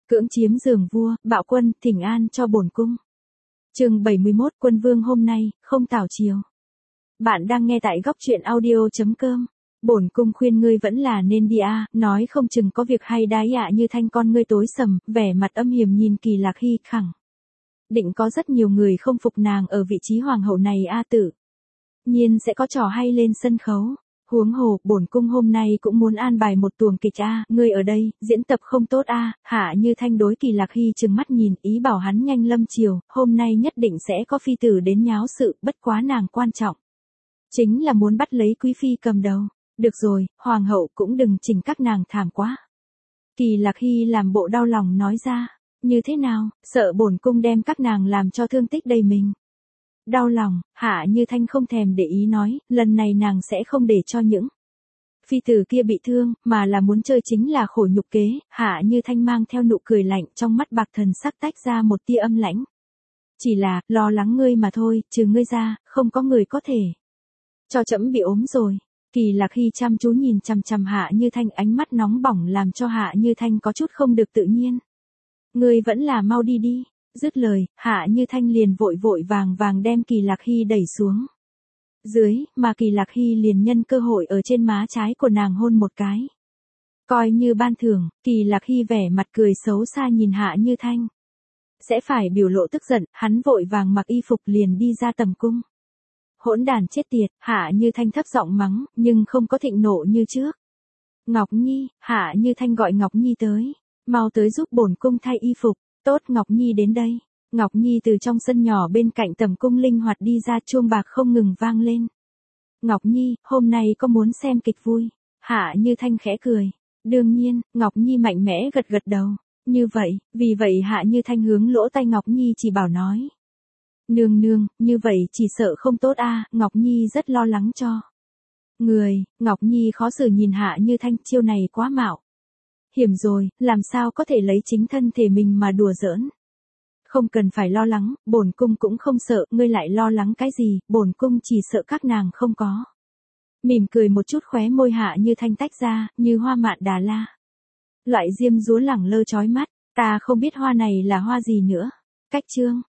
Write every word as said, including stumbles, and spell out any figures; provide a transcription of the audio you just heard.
Cưỡng chiếm giường vua, bạo quân, thỉnh an cho bổn cung. Chương bảy mươi mốt, Quân Vương hôm nay, không tảo chiều. Bạn đang nghe tại góc truyện audio chấm com. Bổn cung khuyên ngươi vẫn là nên đi a, nói không chừng có việc hay đái ạ. Như Thanh con ngươi tối sầm, vẻ mặt âm hiểm nhìn Kỳ Lạc Hy khẳng định có rất nhiều người không phục nàng ở vị trí hoàng hậu này a tử. Nhiên sẽ có trò hay lên sân khấu. Huống hồ, bổn cung hôm nay cũng muốn an bài một tuồng kịch a, ngươi ở đây, diễn tập không tốt a. Hạ Như Thanh đối Kỳ Lạc Hy trừng mắt nhìn, ý bảo hắn nhanh lâm chiều, hôm nay nhất định sẽ có phi tử đến nháo sự, bất quá nàng quan trọng chính là muốn bắt lấy quý phi cầm đầu. Được rồi, hoàng hậu cũng đừng chỉnh các nàng thảm quá. Kỳ Lạc Hy làm bộ đau lòng nói ra, như thế nào, sợ bổn cung đem các nàng làm cho thương tích đầy mình. Đau lòng, Hạ Như Thanh không thèm để ý nói, lần này nàng sẽ không để cho những phi tử kia bị thương, mà là muốn chơi chính là khổ nhục kế. Hạ Như Thanh mang theo nụ cười lạnh, trong mắt bạc thần sắc tách ra một tia âm lãnh. Chỉ là, lo lắng ngươi mà thôi, trừ ngươi ra, không có người có thể cho trẫm bị ốm rồi. Kỳ Lạc Hy chăm chú nhìn chằm chằm Hạ Như Thanh, ánh mắt nóng bỏng làm cho Hạ Như Thanh có chút không được tự nhiên. Ngươi vẫn là mau đi đi. Dứt lời, Hạ Như Thanh liền vội vội vàng vàng đem Kỳ Lạc Hy đẩy xuống dưới, mà Kỳ Lạc Hy liền nhân cơ hội ở trên má trái của nàng hôn một cái. Coi như ban thưởng, Kỳ Lạc Hy vẻ mặt cười xấu xa nhìn Hạ Như Thanh. Sẽ phải biểu lộ tức giận, hắn vội vàng mặc y phục liền đi ra tầm cung. Hỗn đàn chết tiệt, Hạ Như Thanh thấp giọng mắng, nhưng không có thịnh nộ như trước. Ngọc Nhi, Hạ Như Thanh gọi Ngọc Nhi tới. Mau tới giúp bổn cung thay y phục. Tốt, Ngọc Nhi đến đây. Ngọc Nhi từ trong sân nhỏ bên cạnh tầm cung linh hoạt đi ra, chuông bạc không ngừng vang lên. Ngọc Nhi, hôm nay có muốn xem kịch vui? Hạ Như Thanh khẽ cười. Đương nhiên, Ngọc Nhi mạnh mẽ gật gật đầu. Như vậy, vì vậy Hạ Như Thanh hướng lỗ tai Ngọc Nhi chỉ bảo nói. Nương nương, như vậy chỉ sợ không tốt a. Ngọc Nhi rất lo lắng cho người. Ngọc Nhi khó xử nhìn Hạ Như Thanh, chiêu này quá mạo hiểm rồi, làm sao có thể lấy chính thân thể mình mà đùa giỡn. Không cần phải lo lắng, bổn cung cũng không sợ, ngươi lại lo lắng cái gì, bổn cung chỉ sợ các nàng không có. Mỉm cười một chút, khóe môi Hạ Như Thanh tách ra, như hoa mạn Đà La. Loại diêm dúa lẳng lơ chói mắt, ta không biết hoa này là hoa gì nữa. Cách chương.